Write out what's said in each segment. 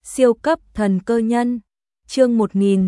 Siêu cấp thần cơ nhân. Chương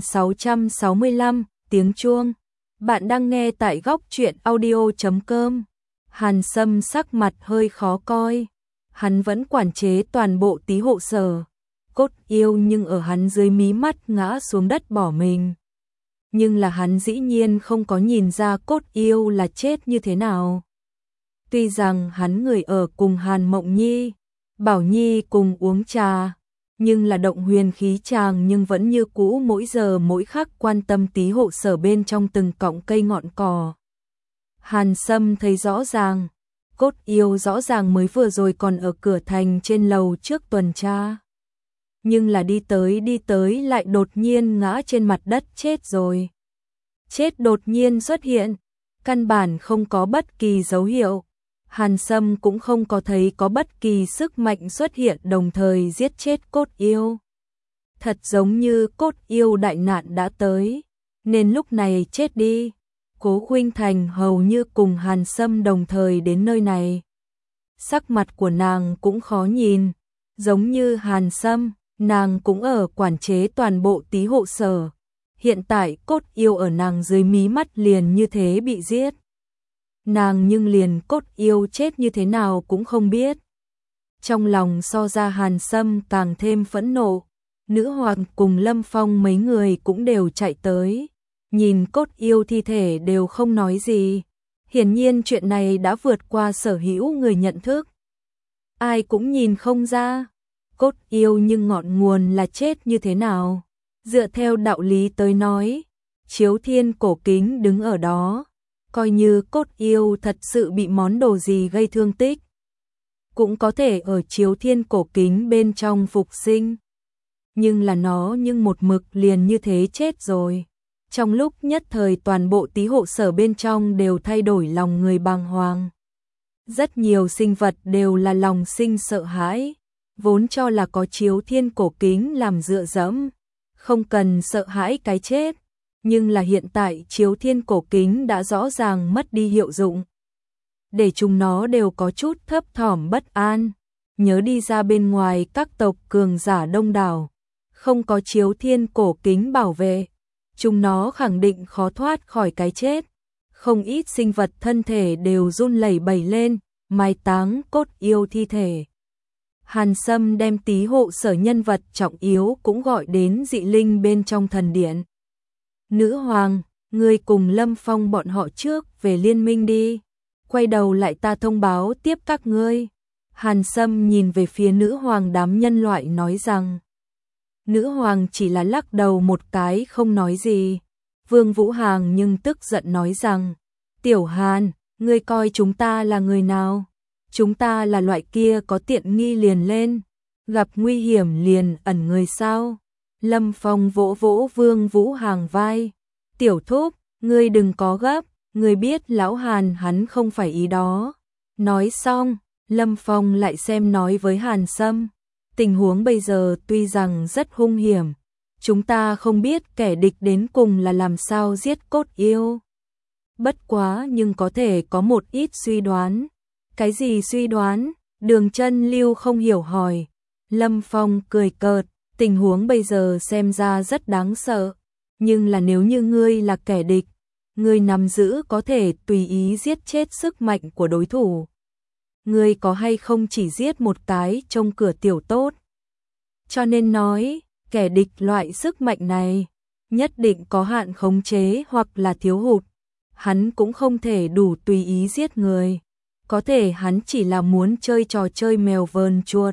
1665, tiếng chuông. Bạn đang nghe tại góc truyện audio.com. Hàn Sâm sắc mặt hơi khó coi. Hắn vẫn quản chế toàn bộ Tý Hộ Sở. Cốt yêu nhưng ở hắn dưới mí mắt ngã xuống đất bỏ mình. Nhưng là hắn dĩ nhiên không có nhìn ra cốt yêu là chết như thế nào. Tuy rằng hắn người ở cùng Hàn Mộng Nhi, Bảo Nhi cùng uống trà, nhưng là động huyền khí chàng nhưng vẫn như cũ mỗi giờ mỗi khắc quan tâm Tý Hộ Sở bên trong từng cọng cây ngọn cỏ. Hàn Sâm thấy rõ ràng, cốt yêu rõ ràng mới vừa rồi còn ở cửa thành trên lầu trước tuần tra. Nhưng là đi tới lại đột nhiên ngã trên mặt đất chết rồi. Chết đột nhiên xuất hiện, căn bản không có bất kỳ dấu hiệu. Hàn Sâm cũng không có thấy có bất kỳ sức mạnh xuất hiện đồng thời giết chết cốt yêu. Thật giống như cốt yêu đại nạn đã tới, nên lúc này chết đi. Cố Khuynh Thành hầu như cùng Hàn Sâm đồng thời đến nơi này. Sắc mặt của nàng cũng khó nhìn, giống như Hàn Sâm, nàng cũng ở quản chế toàn bộ Tý Hộ Sở. Hiện tại cốt yêu ở nàng dưới mí mắt liền như thế bị giết. Nàng nhưng liền cốt yêu chết như thế nào cũng không biết. Trong lòng so ra Hàn Sâm càng thêm phẫn nộ. Nữ hoàng cùng Lâm Phong mấy người cũng đều chạy tới. Nhìn cốt yêu thi thể đều không nói gì. Hiển nhiên chuyện này đã vượt qua sở hữu người nhận thức. Ai cũng nhìn không ra. Cốt yêu nhưng ngọn nguồn là chết như thế nào. Dựa theo đạo lý tới nói, Chiếu Thiên cổ kính đứng ở đó. Coi như cốt yêu thật sự bị món đồ gì gây thương tích, cũng có thể ở Chiếu Thiên cổ kính bên trong phục sinh. Nhưng là nó nhưng một mực liền như thế chết rồi. Trong lúc nhất thời toàn bộ Tý Hộ Sở bên trong đều thay đổi lòng người bàng hoàng. Rất nhiều sinh vật đều là lòng sinh sợ hãi, vốn cho là có Chiếu Thiên cổ kính làm dựa dẫm, không cần sợ hãi cái chết. Nhưng là hiện tại Chiếu Thiên cổ kính đã rõ ràng mất đi hiệu dụng. Để chúng nó đều có chút thấp thỏm bất an. Nhớ đi ra bên ngoài các tộc cường giả đông đảo, không có Chiếu Thiên cổ kính bảo vệ, chúng nó khẳng định khó thoát khỏi cái chết. Không ít sinh vật thân thể đều run lẩy bẩy lên, mai táng cốt yêu thi thể. Hàn Sâm đem Tý Hộ Sở nhân vật trọng yếu cũng gọi đến dị linh bên trong thần điện. Nữ hoàng, ngươi cùng Lâm Phong bọn họ trước về liên minh đi. Quay đầu lại ta thông báo tiếp các ngươi. Hàn Sâm nhìn về phía nữ hoàng đám nhân loại nói rằng. Nữ hoàng chỉ là lắc đầu một cái không nói gì. Vương Vũ Hàng nhưng tức giận nói rằng. Tiểu Hàn, ngươi coi chúng ta là người nào? Chúng ta là loại kia có tiện nghi liền lên, gặp nguy hiểm liền ẩn người sao? Lâm Phong vỗ vỗ Vương Vũ Hàng vai. Tiểu thúc, ngươi đừng có gấp, ngươi biết lão Hàn hắn không phải ý đó. Nói xong, Lâm Phong lại xem nói với Hàn Sâm. Tình huống bây giờ tuy rằng rất hung hiểm, chúng ta không biết kẻ địch đến cùng là làm sao giết cốt yêu. Bất quá nhưng có thể có một ít suy đoán. Cái gì suy đoán? Đường Chân Lưu không hiểu hỏi. Lâm Phong cười cợt. Tình huống bây giờ xem ra rất đáng sợ, nhưng là nếu như ngươi là kẻ địch, ngươi nắm giữ có thể tùy ý giết chết sức mạnh của đối thủ. Ngươi có hay không chỉ giết một cái trong cửa tiểu tốt. Cho nên nói, kẻ địch loại sức mạnh này, nhất định có hạn khống chế hoặc là thiếu hụt. Hắn cũng không thể đủ tùy ý giết người, có thể hắn chỉ là muốn chơi trò chơi mèo vờn chuột.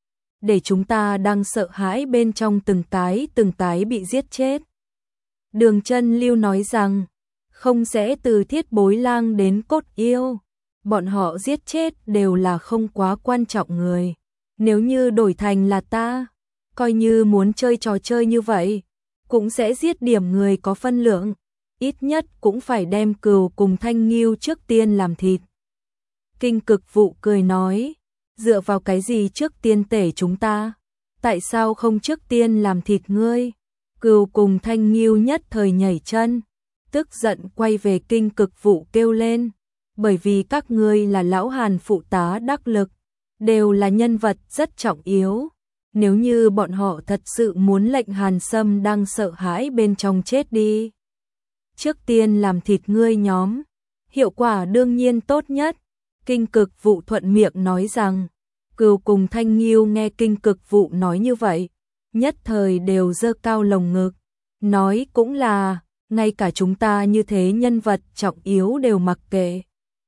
Để chúng ta đang sợ hãi bên trong từng cái bị giết chết. Đường Chân Lưu nói rằng, không sẽ từ Thiết Bối Lang đến cốt yêu, bọn họ giết chết đều là không quá quan trọng người. Nếu như đổi thành là ta, coi như muốn chơi trò chơi như vậy, cũng sẽ giết điểm người có phân lượng, ít nhất cũng phải đem cừu cùng thanh nghêu trước tiên làm thịt. Kinh Cực Vụ cười nói, dựa vào cái gì trước tiên tể chúng ta? Tại sao không trước tiên làm thịt ngươi? Cừu cùng thanh nghêu nhất thời nhảy chân, tức giận quay về Kinh Cực Vụ kêu lên. Bởi vì các ngươi là lão Hàn phụ tá đắc lực, đều là nhân vật rất trọng yếu. Nếu như bọn họ thật sự muốn lệnh Hàn Sâm đang sợ hãi bên trong chết đi. Trước tiên làm thịt ngươi nhóm, hiệu quả đương nhiên tốt nhất. Kinh Cực Vụ thuận miệng nói rằng. Cừu cùng Thanh Nghiêu nghe Kinh Cực Vụ nói như vậy, nhất thời đều giơ cao lồng ngực, nói cũng là, ngay cả chúng ta như thế nhân vật trọng yếu đều mặc kệ.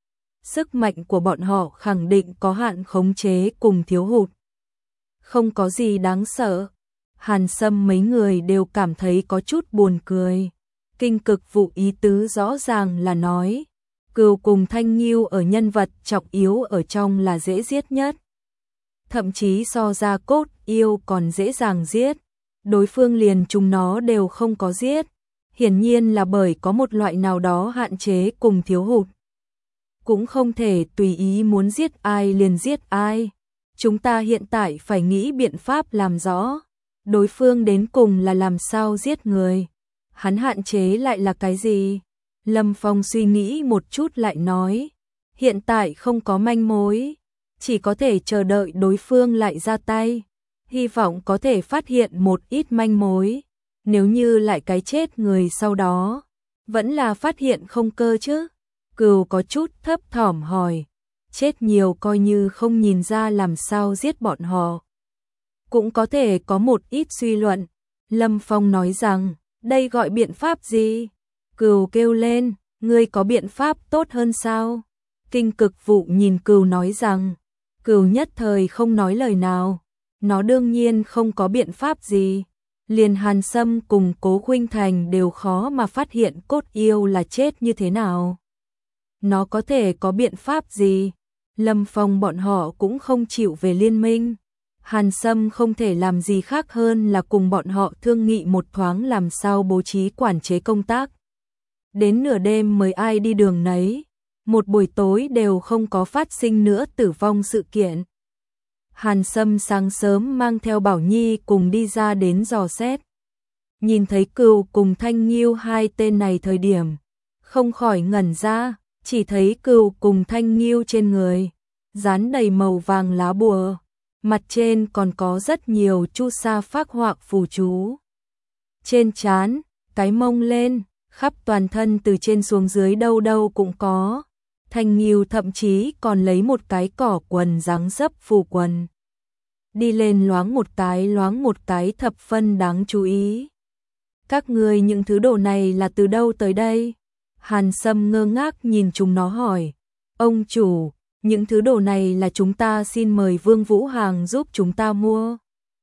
Sức mạnh của bọn họ khẳng định có hạn khống chế cùng thiếu hụt. Không có gì đáng sợ. Hàn Sâm mấy người đều cảm thấy có chút buồn cười. Kinh Cực Vụ ý tứ rõ ràng là nói, Cừu cùng Thanh Nghiêu ở nhân vật trọng yếu ở trong là dễ giết nhất. Thậm chí so ra Cốt Yêu còn dễ dàng giết. Đối phương liền chúng nó đều không có giết. Hiển nhiên là bởi có một loại nào đó hạn chế cùng thiếu hụt. Cũng không thể tùy ý muốn giết ai liền giết ai. Chúng ta hiện tại phải nghĩ biện pháp làm rõ. Đối phương đến cùng là làm sao giết người. Hắn hạn chế lại là cái gì? Lâm Phong suy nghĩ một chút lại nói. Hiện tại không có manh mối. Chỉ có thể chờ đợi đối phương lại ra tay. Hy vọng có thể phát hiện một ít manh mối. Nếu như lại cái chết người sau đó, vẫn là phát hiện không cơ chứ. Cừu có chút thấp thỏm hỏi. Chết nhiều coi như không nhìn ra làm sao giết bọn họ. Cũng có thể có một ít suy luận. Lâm Phong nói rằng, đây gọi biện pháp gì? Cừu kêu lên, ngươi có biện pháp tốt hơn sao? Kinh Cực Vụ nhìn Cừu nói rằng, Cừu nhất thời không nói lời nào. Nó đương nhiên không có biện pháp gì. Liền Hàn Sâm cùng Cố Khuynh Thành đều khó mà phát hiện Cốt Yêu là chết như thế nào. Nó có thể có biện pháp gì? Lâm Phong bọn họ cũng không chịu về liên minh. Hàn Sâm không thể làm gì khác hơn là cùng bọn họ thương nghị một thoáng làm sao bố trí quản chế công tác. Đến nửa đêm mới ai đi đường nấy. Một buổi tối đều không có phát sinh nữa tử vong sự kiện. Hàn Sâm sáng sớm mang theo Bảo Nhi cùng đi ra đến dò xét. Nhìn thấy Cừu cùng Thanh Nghiêu hai tên này thời điểm, không khỏi ngẩn ra, chỉ thấy Cừu cùng Thanh Nghiêu trên người, dán đầy màu vàng lá bùa, mặt trên còn có rất nhiều chu sa phác họa phù chú. Trên trán, cái mông lên, khắp toàn thân từ trên xuống dưới đâu đâu cũng có. Thanh Nghiêu thậm chí còn lấy một cái cỏ quần dáng dấp phù quần. Đi lên loáng một cái thập phân đáng chú ý. Các ngươi những thứ đồ này là từ đâu tới đây? Hàn Sâm ngơ ngác nhìn chúng nó hỏi. Ông chủ, những thứ đồ này là chúng ta xin mời Vương Vũ Hàng giúp chúng ta mua.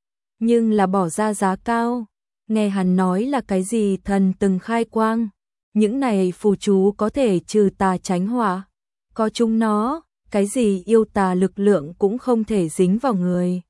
Nhưng là bỏ ra giá cao. Nghe hắn nói là cái gì thần từng khai quang. Những này phù chú có thể trừ tà tránh họa. Có chúng nó, cái gì yêu tà lực lượng cũng không thể dính vào người.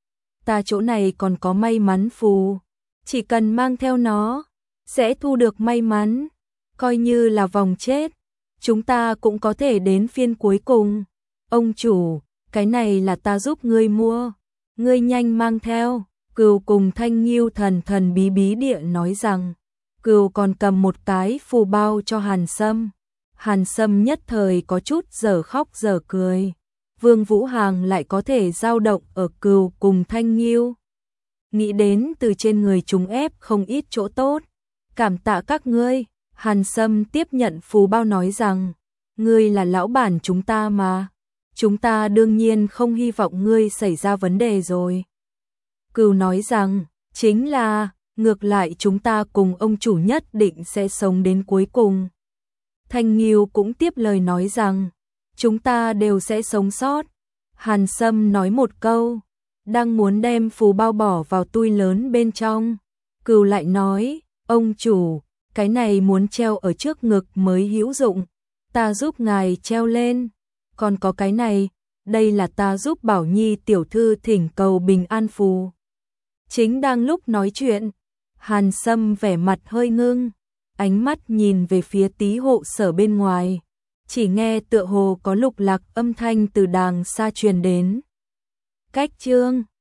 Ta chỗ này còn có may mắn phù. Chỉ cần mang theo nó, sẽ thu được may mắn. Coi như là vòng chết, chúng ta cũng có thể đến phiên cuối cùng. Ông chủ, cái này là ta giúp ngươi mua. Ngươi nhanh mang theo. Cừu cùng Thanh Nghiêu thần thần bí bí địa nói rằng. Cừu còn cầm một cái phù bao cho Hàn Sâm. Hàn Sâm nhất thời có chút dở khóc dở cười. Vương Vũ Hàng lại có thể dao động ở Cừu cùng Thanh Nghiêu. Nghĩ đến từ trên người chúng ép không ít chỗ tốt. Cảm tạ các ngươi. Hàn Sâm tiếp nhận phù bao nói rằng, ngươi là lão bản chúng ta mà. Chúng ta đương nhiên không hy vọng ngươi xảy ra vấn đề rồi. Cừu nói rằng, chính là, ngược lại chúng ta cùng ông chủ nhất định sẽ sống đến cuối cùng. Thanh Nghiêu cũng tiếp lời nói rằng, chúng ta đều sẽ sống sót. Hàn Sâm nói một câu, đang muốn đem phù bao bỏ vào túi lớn bên trong. Cừu lại nói, ông chủ, cái này muốn treo ở trước ngực mới hữu dụng. Ta giúp ngài treo lên. Còn có cái này, đây là ta giúp Bảo Nhi tiểu thư thỉnh cầu bình an phù. Chính đang lúc nói chuyện, Hàn Sâm vẻ mặt hơi ngưng, ánh mắt nhìn về phía tí hộ sở bên ngoài, chỉ nghe tựa hồ có lục lạc âm thanh từ đàng xa truyền đến. Cách chương